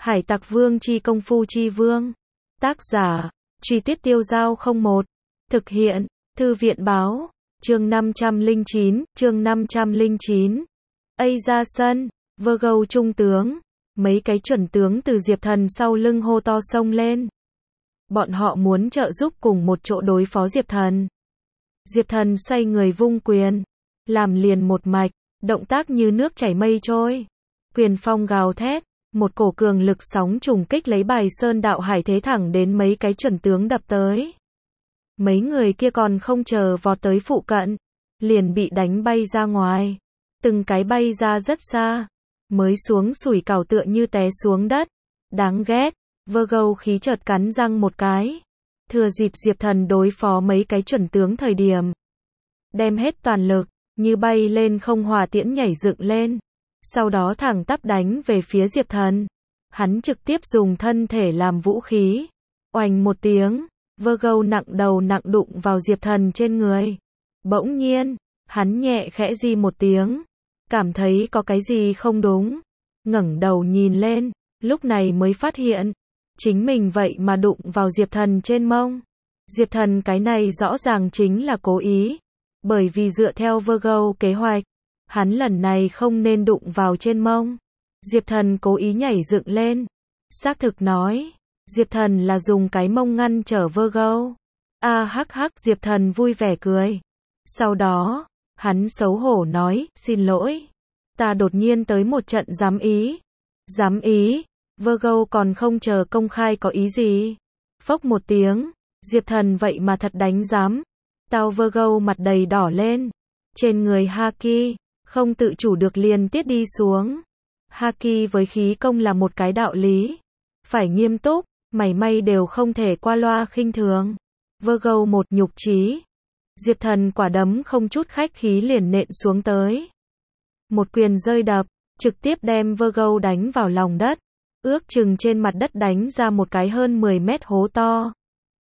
Hải Tặc Vương chi công phu chi vương. Tác giả, Truy Tuyết Tiêu Giao 01. Thực hiện, Thư viện báo. Chương 509. Ây ra sân, Virgo trung tướng. Mấy cái chuẩn tướng từ Diệp Thần sau lưng hô to xông lên. Bọn họ muốn trợ giúp cùng một chỗ đối phó Diệp Thần. Diệp Thần xoay người vung quyền, làm liền một mạch, động tác như nước chảy mây trôi. Quyền phong gào thét, một cổ cường lực sóng trùng kích lấy Bài Sơn đạo hải thế thẳng đến mấy cái chuẩn tướng đập tới. Mấy người kia còn không chờ vọt tới phụ cận, liền bị đánh bay ra ngoài. Từng cái bay ra rất xa, mới xuống sủi cảo tựa như té xuống đất. Đáng ghét, Virgo khí chợt cắn răng một cái. Thừa dịp Diệp Thần đối phó mấy cái chuẩn tướng thời điểm, đem hết toàn lực, như bay lên không hỏa tiễn nhảy dựng lên. Sau đó thẳng tắp đánh về phía Diệp Thần. Hắn trực tiếp dùng thân thể làm vũ khí. Oành một tiếng, Virgo nặng đầu nặng đụng vào Diệp Thần trên người. Bỗng nhiên, hắn nhẹ khẽ di một tiếng, cảm thấy có cái gì không đúng. Ngẩng đầu nhìn lên, lúc này mới phát hiện, chính mình vậy mà đụng vào Diệp Thần trên mông. Diệp Thần cái này rõ ràng chính là cố ý. Bởi vì dựa theo Virgo kế hoạch, hắn lần này không nên đụng vào trên mông. Diệp Thần cố ý nhảy dựng lên. Xác thực nói, Diệp Thần là dùng cái mông ngăn trở Virgo. Hắc hắc, Diệp Thần vui vẻ cười. Sau đó, hắn xấu hổ nói, xin lỗi. Ta đột nhiên tới một trận giám ý. Giám ý, Virgo còn không chờ công khai có ý gì. Phốc một tiếng, Diệp Thần vậy mà thật đánh giám. Tao Virgo mặt đầy đỏ lên. Trên người Haki, không tự chủ được liền tiết đi xuống. Haki với khí công là một cái đạo lý. Phải nghiêm túc, mảy may đều không thể qua loa khinh thường. Virgo một nhục chí. Diệp Thần quả đấm không chút khách khí liền nện xuống tới. Một quyền rơi đập, trực tiếp đem Virgo đánh vào lòng đất. Ước chừng trên mặt đất đánh ra một cái hơn 10 mét hố to.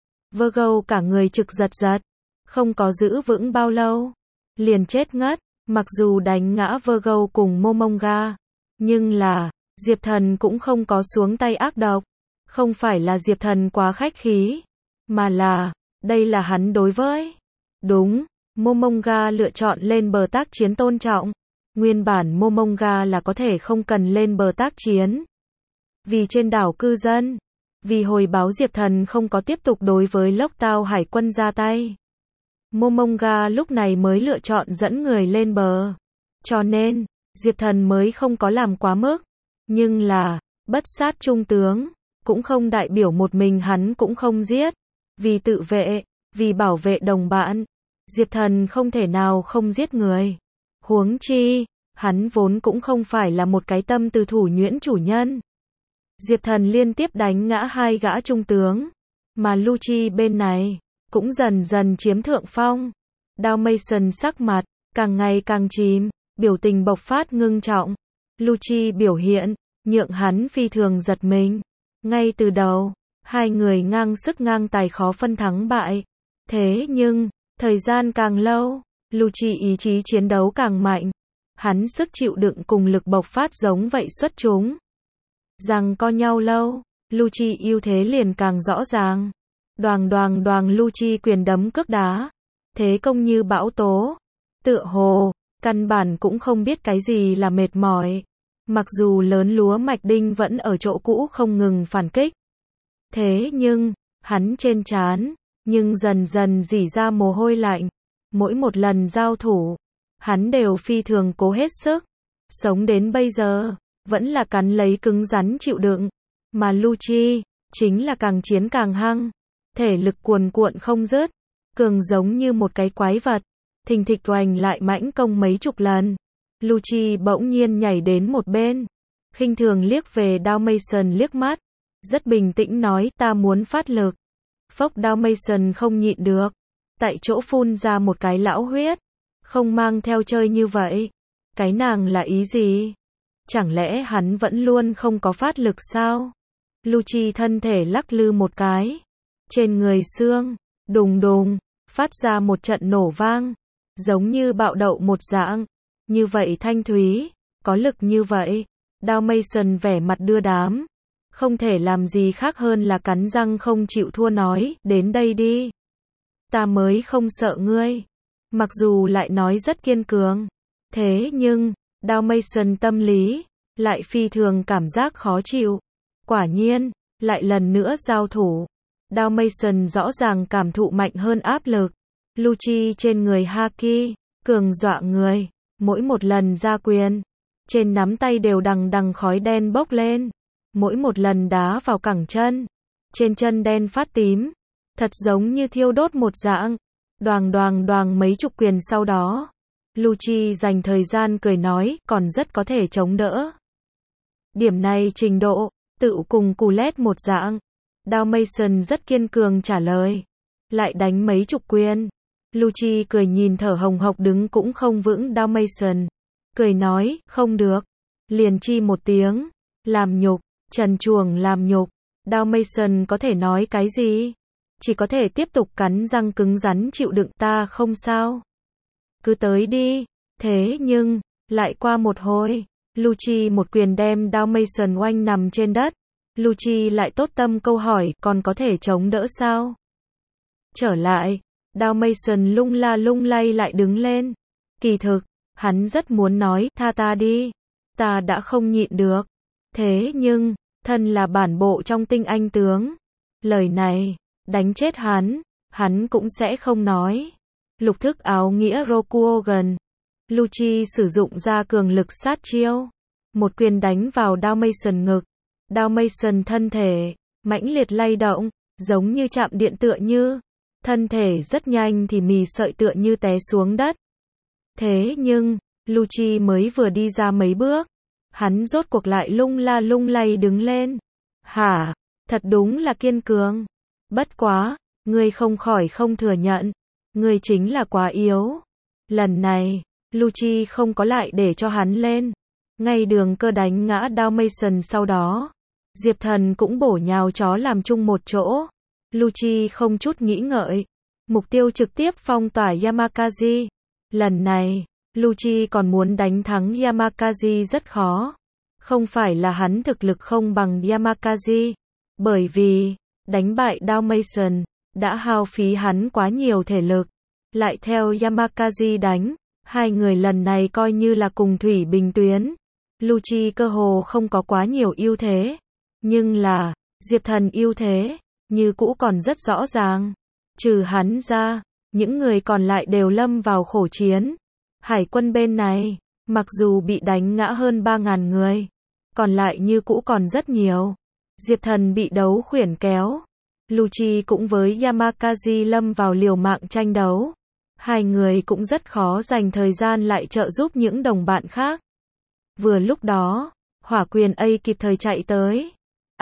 Virgo cả người trực giật giật. Không có giữ vững bao lâu, liền chết ngất. Mặc dù đánh ngã Virgo cùng Momonga, nhưng là, Diệp Thần cũng không có xuống tay ác độc. Không phải là Diệp Thần quá khách khí, mà là, đây là hắn đối với. Đúng, Momonga lựa chọn lên bờ tác chiến tôn trọng. Nguyên bản Momonga là có thể không cần lên bờ tác chiến. Vì trên đảo cư dân, vì hồi báo Diệp Thần không có tiếp tục đối với Lốc Tao hải quân ra tay. Momonga lúc này mới lựa chọn dẫn người lên bờ. Cho nên, Diệp Thần mới không có làm quá mức. Nhưng là, bất sát trung tướng, cũng không đại biểu một mình hắn cũng không giết. Vì tự vệ, vì bảo vệ đồng bạn, Diệp Thần không thể nào không giết người. Huống chi, hắn vốn cũng không phải là một cái tâm tư thủ nhuyễn chủ nhân. Diệp Thần liên tiếp đánh ngã hai gã trung tướng, mà Lucci bên này cũng dần dần chiếm thượng phong. Dalmatian sắc mặt càng ngày càng chìm, biểu tình bộc phát ngưng trọng. Lucci biểu hiện nhượng hắn phi thường giật mình. Ngay từ đầu, hai người ngang sức ngang tài khó phân thắng bại. Thế nhưng, thời gian càng lâu, Lucci ý chí chiến đấu càng mạnh. Hắn sức chịu đựng cùng lực bộc phát giống vậy xuất chúng. Rằng co nhau lâu, Lucci ưu thế liền càng rõ ràng. Đoàng Lucci quyền đấm cước đá, thế công như bão tố. Tựa hồ, căn bản cũng không biết cái gì là mệt mỏi. Mặc dù lớn lúa mạch đinh vẫn ở chỗ cũ không ngừng phản kích. Thế nhưng, hắn trên trán, nhưng dần dần rỉ ra mồ hôi lạnh. Mỗi một lần giao thủ, hắn đều phi thường cố hết sức. Sống đến bây giờ, vẫn là cắn lấy cứng rắn chịu đựng. Mà Lucci, chính là càng chiến càng hăng. Thể lực cuồn cuộn không dứt, cường giống như một cái quái vật, thình thịch oành lại mãnh công mấy chục lần. Lucci bỗng nhiên nhảy đến một bên, khinh thường liếc về Dalmatian liếc mắt, rất bình tĩnh nói ta muốn phát lực. Phốc, Dalmatian không nhịn được, tại chỗ phun ra một cái lão huyết. Không mang theo chơi như vậy, cái nàng là ý gì? Chẳng lẽ hắn vẫn luôn không có phát lực sao? Lucci thân thể lắc lư một cái. Trên người xương, đùng đùng, phát ra một trận nổ vang, giống như bạo đậu một dạng, như vậy thanh thúy, có lực như vậy. Dalmatian vẻ mặt đưa đám, không thể làm gì khác hơn là cắn răng không chịu thua nói, đến đây đi. Ta mới không sợ ngươi. Mặc dù lại nói rất kiên cường. Thế nhưng, Dalmatian tâm lý, lại phi thường cảm giác khó chịu. Quả nhiên, lại lần nữa giao thủ. Dalmatian rõ ràng cảm thụ mạnh hơn áp lực. Lucci trên người Haki, cường dọa người. Mỗi một lần ra quyền, trên nắm tay đều đằng đằng khói đen bốc lên. Mỗi một lần đá vào cẳng chân, trên chân đen phát tím. Thật giống như thiêu đốt một dạng. Đoàng đoàng đoàng mấy chục quyền sau đó. Lucci dành thời gian cười nói, còn rất có thể chống đỡ. Điểm này trình độ, tự cùng Colette một dạng. Dalmatian rất kiên cường trả lời. Lại đánh mấy chục quyền. Lucci cười nhìn thở hồng hộc đứng cũng không vững Dalmatian. Cười nói, không được. Liền chi một tiếng. Làm nhục, trần truồng làm nhục. Dalmatian có thể nói cái gì? Chỉ có thể tiếp tục cắn răng cứng rắn chịu đựng, ta không sao. Cứ tới đi. Thế nhưng, lại qua một hồi, Lucci một quyền đem Dalmatian oanh nằm trên đất. Lucci lại tốt tâm câu hỏi, còn có thể chống đỡ sao? Trở lại, Dalmatian lung la lung lay lại đứng lên. Kỳ thực, hắn rất muốn nói, tha ta đi. Ta đã không nhịn được. Thế nhưng, thân là bản bộ trong Tinh Anh tướng. Lời này, đánh chết hắn cũng sẽ không nói. Lục thức áo nghĩa Rokugan. Lucci sử dụng ra cường lực sát chiêu. Một quyền đánh vào Dalmatian ngực. Dalmatian thân thể, mãnh liệt lay động, giống như chạm điện tựa như. Thân thể rất nhanh thì mì sợi tựa như té xuống đất. Thế nhưng, Lucci mới vừa đi ra mấy bước. Hắn rốt cuộc lại lung la lung lay đứng lên. Hả, thật đúng là kiên cường. Bất quá, ngươi không khỏi không thừa nhận. Ngươi chính là quá yếu. Lần này, Lucci không có lại để cho hắn lên. Ngay đường cơ đánh ngã Dalmatian sau đó. Diệp Thần cũng bổ nhào chó làm chung một chỗ. Lucci không chút nghĩ ngợi. Mục tiêu trực tiếp phong tỏa Yamakaze. Lần này, Lucci còn muốn đánh thắng Yamakaze rất khó. Không phải là hắn thực lực không bằng Yamakaze. Bởi vì, đánh bại Dalmatian, đã hao phí hắn quá nhiều thể lực. Lại theo Yamakaze đánh, hai người lần này coi như là cùng thủy bình tuyến. Lucci cơ hồ không có quá nhiều ưu thế. Nhưng là, Diệp Thần ưu thế, như cũ còn rất rõ ràng. Trừ hắn ra, những người còn lại đều lâm vào khổ chiến. Hải quân bên này, mặc dù bị đánh ngã hơn 3.000 người, còn lại như cũ còn rất nhiều. Diệp Thần bị đấu khuyển kéo. Lucci cũng với Yamakaze lâm vào liều mạng tranh đấu. Hai người cũng rất khó dành thời gian lại trợ giúp những đồng bạn khác. Vừa lúc đó, hỏa quyền A kịp thời chạy tới.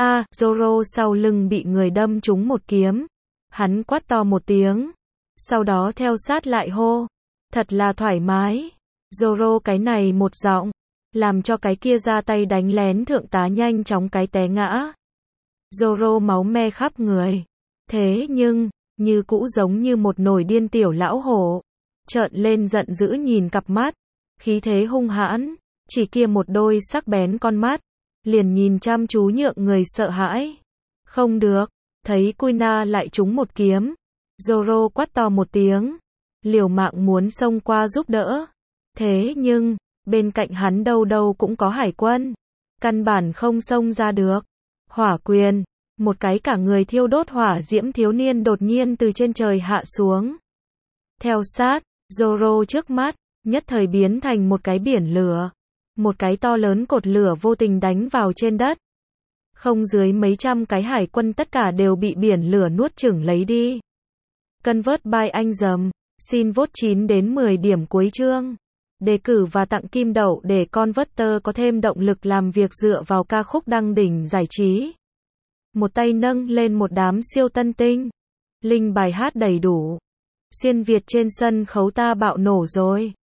Zoro sau lưng bị người đâm trúng một kiếm. Hắn quát to một tiếng. Sau đó theo sát lại hô. Thật là thoải mái. Zoro cái này một giọng. Làm cho cái kia ra tay đánh lén thượng tá nhanh chóng cái té ngã. Zoro máu me khắp người. Thế nhưng, như cũ giống như một nồi điên tiểu lão hổ. Trợn lên giận dữ nhìn cặp mắt. Khí thế hung hãn. Chỉ kia một đôi sắc bén con mắt. Liền nhìn chăm chú nhượng người sợ hãi. Không được. Thấy Kuina lại trúng một kiếm. Zoro quát to một tiếng. Liều mạng muốn xông qua giúp đỡ. Thế nhưng, bên cạnh hắn đâu đâu cũng có hải quân. Căn bản không xông ra được. Hỏa quyền. Một cái cả người thiêu đốt hỏa diễm thiếu niên đột nhiên từ trên trời hạ xuống. Theo sát, Zoro trước mắt, nhất thời biến thành một cái biển lửa. Một cái to lớn cột lửa vô tình đánh vào trên đất. Không dưới mấy trăm cái hải quân tất cả đều bị biển lửa nuốt chửng lấy đi. Convert by anh dầm. Xin vote 9 đến 10 điểm cuối chương. Đề cử và tặng kim đậu để Converter có thêm động lực làm việc dựa vào ca khúc đăng đỉnh giải trí. Một tay nâng lên một đám siêu tân tinh. Link bài hát đầy đủ. Xuyên Việt trên sân khấu ta bạo nổ rồi.